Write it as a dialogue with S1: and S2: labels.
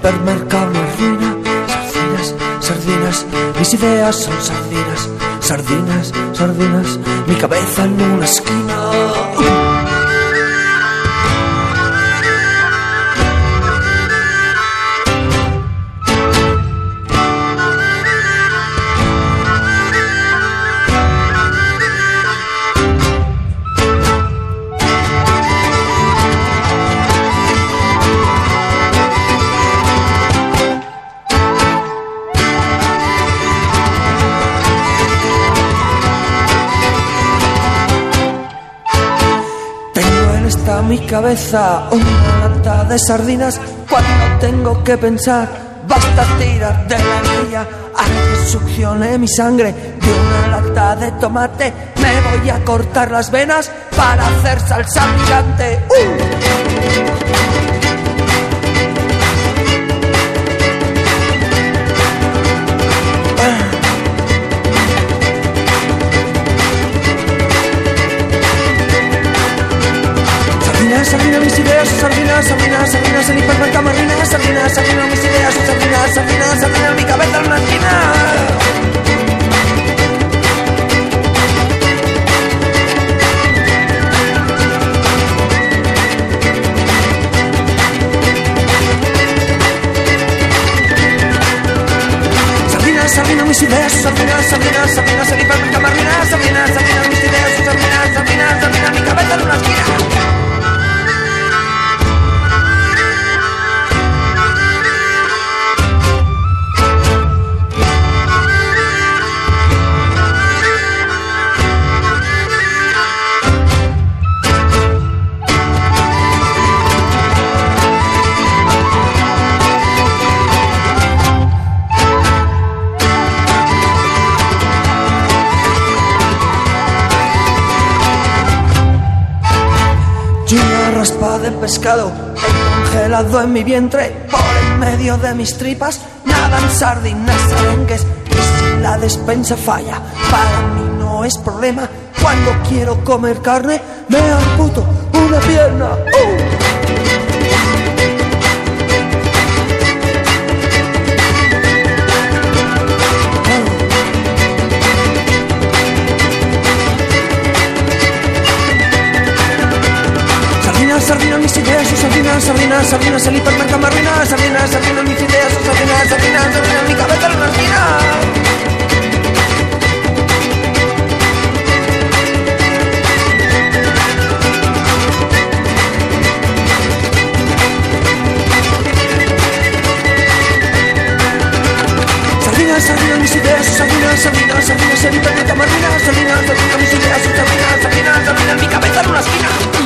S1: hipermercado me arruina. Sardinas, sardinas, mis ideas son sardinas. Sardinas, sardinas, mi cabeza en una esquina. Está mi cabeza una lata de sardinas. Cuando tengo que pensar, basta tirar de la anilla. Haré que succione mi sangre de una lata de tomate. Me voy a cortar las venas para hacer salsa picante. Sardinas, mis ideas, sardinas, sardinas, sardinas, el hipermercado me arruina. Sardinas, sardinas, mis ideas, sardinas, sardinas, sardinas, mi cabeza en una esquina. Sardinas, sardinas, mis ideas, sardinas, sardinas, sardinas, el hipermercado me arruina. Sardinas, sardinas, mis ideas, sardinas, sardinas, sardinas, mi cabeza en una esquina. Y una raspa de pescado congelado en mi vientre. Por en medio de mis tripas nadan sardinas arenques. Y si la despensa falla, para mí no es problema. Cuando quiero comer carne, me amputo una pierna. Sardinas, mis ideas, sardinas, sardinas, sardinas, el hipermercado me arruina. Sardinas, sardinas, mis ideas, sardinas, sardinas, sardinas, mi cabeza en una esquina. Sardinas, sardinas, mis ideas, sardinas, sardinas, sardinas, el hipermercado me arruina. Sardinas, sardinas, mis ideas, sardinas, sardinas, sardinas, mi cabeza en una esquina.